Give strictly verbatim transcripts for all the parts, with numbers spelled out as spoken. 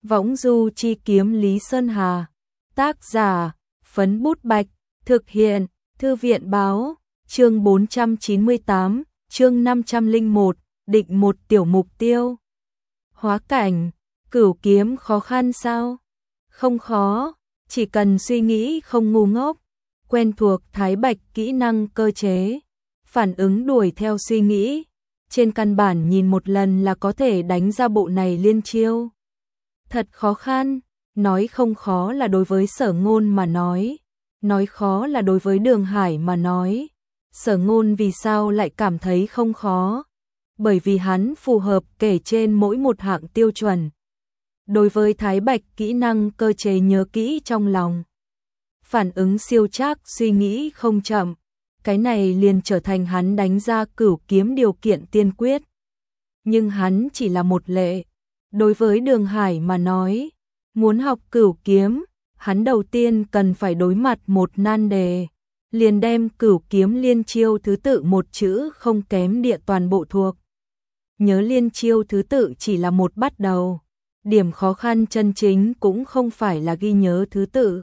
Võng du chi kiếm Lý Sơn Hà. Tác giả, Phấn Bút Bạch. Thực hiện, Thư viện báo. Chương bốn trăm chín mươi tám, chương năm trăm lẻ một, định một tiểu mục tiêu. Hóa cảnh, cửu kiếm khó khăn sao? Không khó, chỉ cần suy nghĩ không ngu ngốc, quen thuộc Thái Bạch kỹ năng cơ chế, phản ứng đuổi theo suy nghĩ, trên căn bản nhìn một lần là có thể đánh ra bộ này liên chiêu. Thật khó khăn, nói không khó là đối với Sở Ngôn mà nói, nói khó là đối với Đường Hải mà nói. Sở Ngôn vì sao lại cảm thấy không khó? Bởi vì hắn phù hợp kể trên mỗi một hạng tiêu chuẩn. Đối với Thái Bạch kỹ năng cơ chế nhớ kỹ trong lòng. Phản ứng siêu chắc, suy nghĩ không chậm. Cái này liền trở thành hắn đánh ra cửu kiếm điều kiện tiên quyết. Nhưng hắn chỉ là một lệ. Đối với Đường Hải mà nói, muốn học cửu kiếm, hắn đầu tiên cần phải đối mặt một nan đề. Liền đem cửu kiếm liên chiêu thứ tự một chữ không kém địa toàn bộ thuộc. Nhớ liên chiêu thứ tự chỉ là một bắt đầu. Điểm khó khăn chân chính cũng không phải là ghi nhớ thứ tự,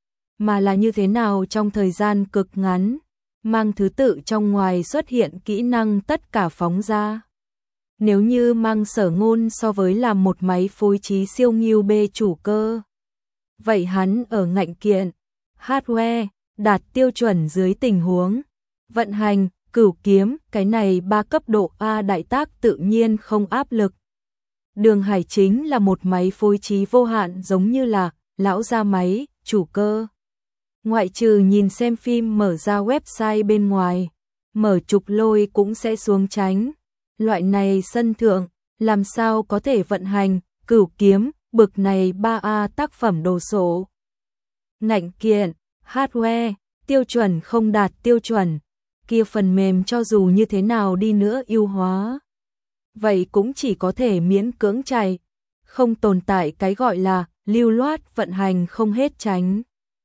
mà là như thế nào trong thời gian cực ngắn, mang thứ tự trong ngoài xuất hiện kỹ năng tất cả phóng ra. Nếu như mang Sở Ngôn so với làm một máy phối trí siêu nghiêu bê chủ cơ, vậy hắn ở ngạnh kiện, hardware, đạt tiêu chuẩn dưới tình huống vận hành, cửu kiếm, cái này ba cấp độ A đại tác tự nhiên không áp lực. Đường Hải chính là một máy phối trí vô hạn giống như là lão gia máy, chủ cơ. Ngoại trừ nhìn xem phim mở ra website bên ngoài, mở trục lôi cũng sẽ xuống tránh. Loại này sân thượng, làm sao có thể vận hành, cửu kiếm, bực này ba A tác phẩm đồ sộ. Ngạnh kiện, hardware, tiêu chuẩn không đạt tiêu chuẩn, kia phần mềm cho dù như thế nào đi nữa ưu hóa, vậy cũng chỉ có thể miễn cưỡng chạy, không tồn tại cái gọi là lưu loát vận hành không hết tránh.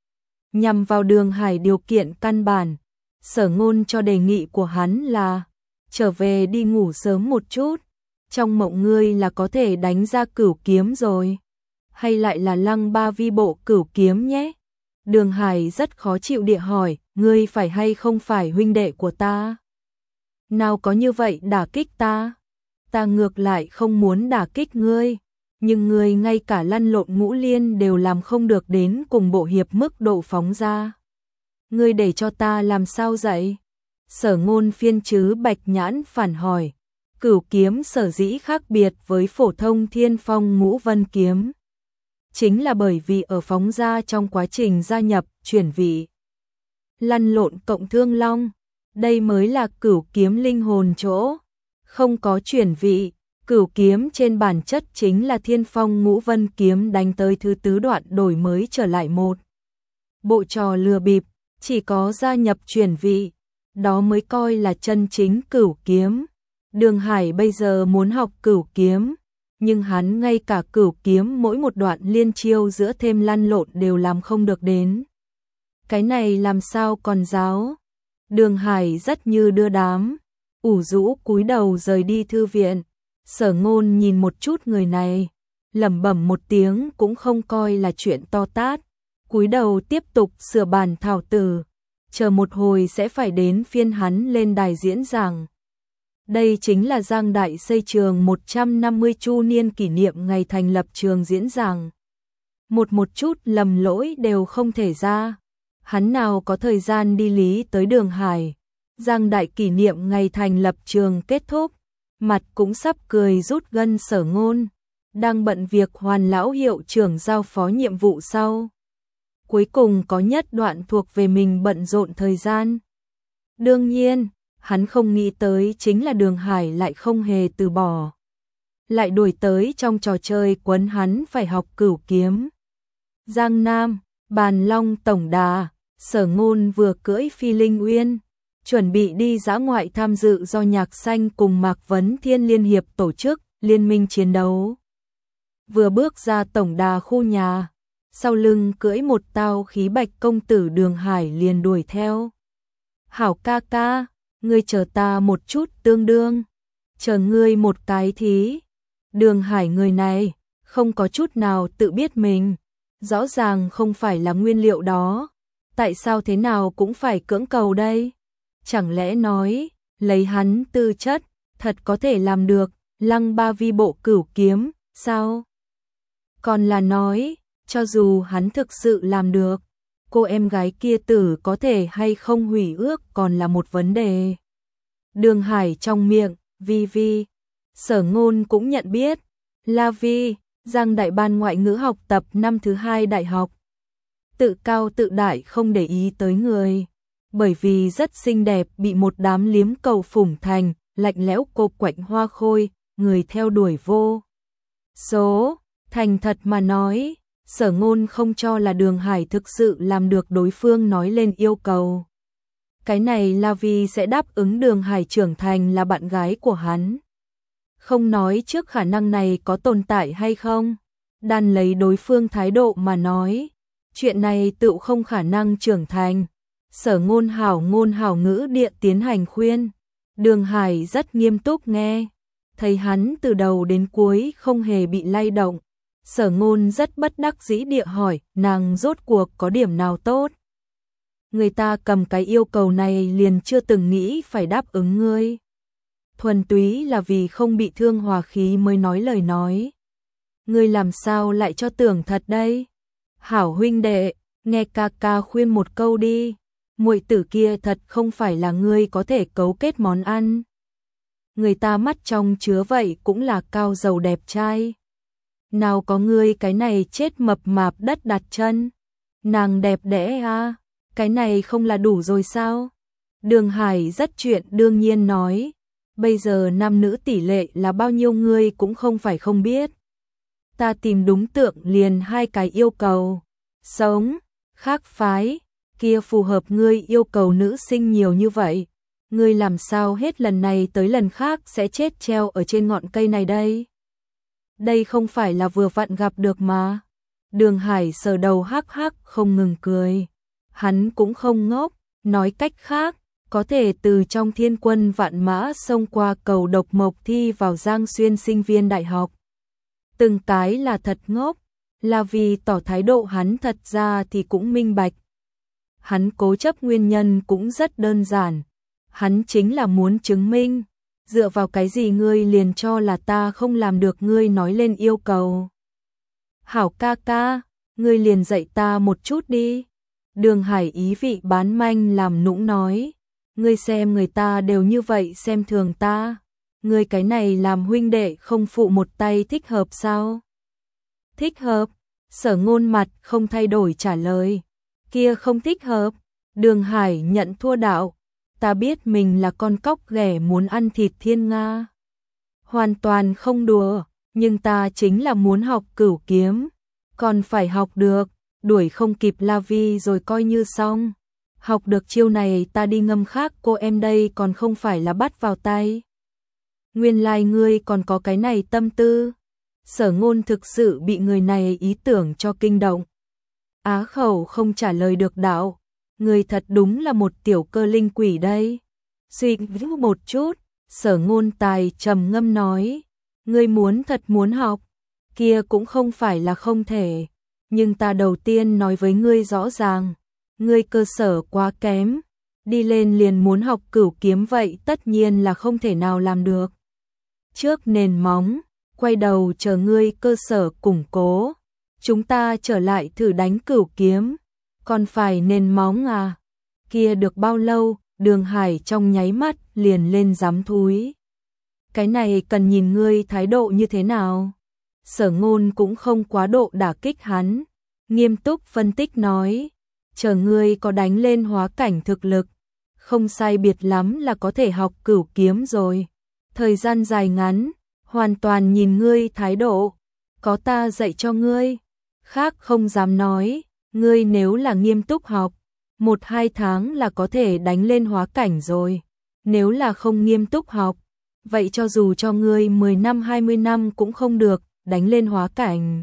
Nhằm vào Đường Hải điều kiện căn bản, Sở Ngôn cho đề nghị của hắn là trở về đi ngủ sớm một chút, trong mộng ngươi là có thể đánh ra cửu kiếm rồi, hay lại là lăng ba vi bộ cửu kiếm nhé. Đường Hải rất khó chịu địa hỏi, ngươi phải hay không phải huynh đệ của ta? Nào có như vậy đả kích ta? Ta ngược lại không muốn đả kích ngươi, nhưng ngươi ngay cả lăn lộn ngũ liên đều làm không được đến cùng bộ hiệp mức độ phóng ra. Ngươi để cho ta làm sao vậy? Sở Ngôn phiên chứ bạch nhãn phản hỏi, cửu kiếm sở dĩ khác biệt với phổ thông thiên phong ngũ vân kiếm. Chính là bởi vì ở phóng ra trong quá trình gia nhập, chuyển vị, lăn lộn cộng thương long, đây mới là cửu kiếm linh hồn chỗ. Không có chuyển vị, cửu kiếm trên bản chất chính là thiên phong ngũ vân kiếm đánh tới thứ tứ đoạn đổi mới trở lại một bộ trò lừa bịp, chỉ có gia nhập chuyển vị, đó mới coi là chân chính cửu kiếm. Đường Hải bây giờ muốn học cửu kiếm, nhưng hắn ngay cả cửu kiếm mỗi một đoạn liên chiêu giữa thêm lăn lộn đều làm không được đến. Cái này làm sao còn giáo? Đường Hải rất như đưa đám, ủ rũ cúi đầu rời đi thư viện. Sở Ngôn nhìn một chút người này, lẩm bẩm một tiếng cũng không coi là chuyện to tát, cúi đầu tiếp tục sửa bản thảo từ, chờ một hồi sẽ phải đến phiên hắn lên đài diễn giảng. Đây chính là Giang Đại xây trường một trăm năm mươi chu niên kỷ niệm ngày thành lập trường diễn giảng. Một một chút lầm lỗi đều không thể ra, hắn nào có thời gian đi lý tới Đường Hải. Giang Đại kỷ niệm ngày thành lập trường kết thúc, mặt cũng sắp cười rút gân. Sở Ngôn đang bận việc hoàn lão hiệu trưởng giao phó nhiệm vụ sau. Cuối cùng có nhất đoạn thuộc về mình bận rộn thời gian. Đương nhiên, hắn không nghĩ tới chính là Đường Hải lại không hề từ bỏ, lại đuổi tới trong trò chơi quấn hắn phải học cửu kiếm. Giang Nam, Bàn Long tổng đà, Sở Ngôn vừa cưỡi Phi Linh Uyên, chuẩn bị đi dã ngoại tham dự do Nhạc Xanh cùng Mạc Vấn Thiên liên hiệp tổ chức liên minh chiến đấu. Vừa bước ra tổng đà khu nhà, sau lưng cưỡi một tao khí bạch công tử Đường Hải liền đuổi theo. Hảo ca ca, ngươi chờ ta một chút tương đương, chờ ngươi một cái thí. Đường Hải người này, không có chút nào tự biết mình, rõ ràng không phải là nguyên liệu đó, tại sao thế nào cũng phải cưỡng cầu đây? Chẳng lẽ nói, lấy hắn tư chất, thật có thể làm được, Lăng Ba Vi bộ cửu kiếm, sao? Còn là nói, cho dù hắn thực sự làm được, cô em gái kia tử có thể hay không hủy ước còn là một vấn đề. Đường Hải trong miệng, Vi Vi, Sở Ngôn cũng nhận biết, La Vi, Giang Đại Ban ngoại ngữ học tập năm thứ hai đại học. Tự cao tự đại không để ý tới người, bởi vì rất xinh đẹp bị một đám liếm cầu phủng thành, lạnh lẽo cô quạnh hoa khôi, người theo đuổi vô số. Thành thật mà nói, Sở Ngôn không cho là Đường Hải thực sự làm được đối phương nói lên yêu cầu. Cái này là vì sẽ đáp ứng Đường Hải trưởng thành là bạn gái của hắn. Không nói trước khả năng này có tồn tại hay không, đàn lấy đối phương thái độ mà nói, chuyện này tự không khả năng trưởng thành. Sở Ngôn hảo ngôn hảo ngữ địa tiến hành khuyên, Đường Hải rất nghiêm túc nghe, thấy hắn từ đầu đến cuối không hề bị lay động. Sở Ngôn rất bất đắc dĩ địa hỏi, nàng rốt cuộc có điểm nào tốt? Người ta cầm cái yêu cầu này liền chưa từng nghĩ phải đáp ứng ngươi. Thuần túy là vì không bị thương hòa khí mới nói lời nói. Ngươi làm sao lại cho tưởng thật đây? Hảo huynh đệ, nghe ca ca khuyên một câu đi. Muội tử kia thật không phải là ngươi có thể cấu kết món ăn. Người ta mắt trong chứa vậy cũng là cao giàu đẹp trai. Nào có ngươi cái này chết mập mạp đất đặt chân. Nàng đẹp đẽ à, cái này không là đủ rồi sao? Đường Hải rất chuyện đương nhiên nói, bây giờ nam nữ tỷ lệ là bao nhiêu ngươi cũng không phải không biết. Ta tìm đúng tượng liền hai cái yêu cầu, sống, khác phái, kia phù hợp ngươi yêu cầu nữ sinh nhiều như vậy. Ngươi làm sao hết lần này tới lần khác sẽ chết treo ở trên ngọn cây này đây? Đây không phải là vừa vặn gặp được mà. Đường Hải sờ đầu hắc hắc không ngừng cười. Hắn cũng không ngốc, nói cách khác, có thể từ trong thiên quân vạn mã xông qua cầu độc mộc thi vào Giang Xuyên sinh viên đại học. Từng cái là thật ngốc, là vì tỏ thái độ hắn thật ra thì cũng minh bạch. Hắn cố chấp nguyên nhân cũng rất đơn giản. Hắn chính là muốn chứng minh, dựa vào cái gì ngươi liền cho là ta không làm được ngươi nói lên yêu cầu. Hảo ca ca, ngươi liền dạy ta một chút đi. Đường Hải ý vị bán manh làm nũng nói, ngươi xem người ta đều như vậy xem thường ta, ngươi cái này làm huynh đệ không phụ một tay thích hợp sao? Thích hợp, Sở Ngôn mặt không thay đổi trả lời, kia không thích hợp. Đường Hải nhận thua đạo, ta biết mình là con cóc ghẻ muốn ăn thịt thiên nga. Hoàn toàn không đùa, nhưng ta chính là muốn học cửu kiếm, còn phải học được, đuổi không kịp La Vi rồi coi như xong. Học được chiêu này ta đi ngâm khác cô em đây còn không phải là bắt vào tay. Nguyên lai like ngươi còn có cái này tâm tư. Sở Ngôn thực sự bị người này ý tưởng cho kinh động. Á khẩu không trả lời được đạo, người thật đúng là một tiểu cơ linh quỷ đây. Suy nghĩ một chút, Sở Ngôn tài trầm ngâm nói, ngươi muốn thật muốn học, kia cũng không phải là không thể, nhưng ta đầu tiên nói với ngươi rõ ràng, ngươi cơ sở quá kém, đi lên liền muốn học cửu kiếm vậy tất nhiên là không thể nào làm được. Trước nền móng, quay đầu chờ ngươi cơ sở củng cố, chúng ta trở lại thử đánh cửu kiếm, còn phải nền móng à, kia được bao lâu? Đường Hải trong nháy mắt liền lên giám thúi. Cái này cần nhìn ngươi thái độ như thế nào. Sở Ngôn cũng không quá độ đả kích hắn, nghiêm túc phân tích nói, chờ ngươi có đánh lên hóa cảnh thực lực, không sai biệt lắm là có thể học cửu kiếm rồi. Thời gian dài ngắn, hoàn toàn nhìn ngươi thái độ, có ta dạy cho ngươi, khác không dám nói, ngươi nếu là nghiêm túc học, một hai tháng là có thể đánh lên hóa cảnh rồi, nếu là không nghiêm túc học, vậy cho dù cho ngươi mười năm hai mươi năm cũng không được, đánh lên hóa cảnh.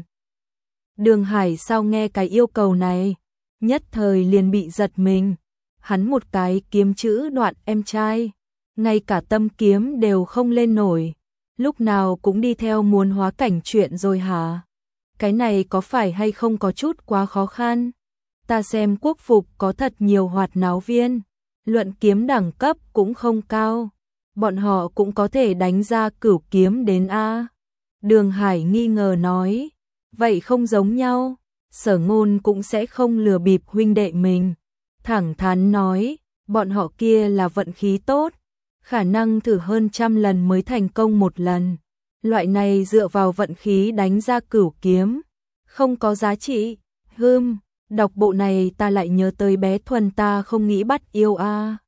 Đường Hải sau nghe cái yêu cầu này, nhất thời liền bị giật mình, hắn một cái kiếm chữ đoạn em trai, ngay cả tâm kiếm đều không lên nổi, lúc nào cũng đi theo muốn hóa cảnh chuyện rồi hả? cái này có phải hay không có chút quá khó khăn? Ta xem quốc phục có thật nhiều hoạt náo viên, luận kiếm đẳng cấp cũng không cao, bọn họ cũng có thể đánh ra cửu kiếm đến a. Đường Hải nghi ngờ nói, vậy không giống nhau, Sở Ngôn cũng sẽ không lừa bịp huynh đệ mình. Thẳng thắn nói, bọn họ kia là vận khí tốt, khả năng thử hơn trăm lần mới thành công một lần. Loại này dựa vào vận khí đánh ra cửu kiếm, không có giá trị. Hừm, đọc bộ này ta lại nhớ tới bé Thuần ta không nghĩ bắt yêu a.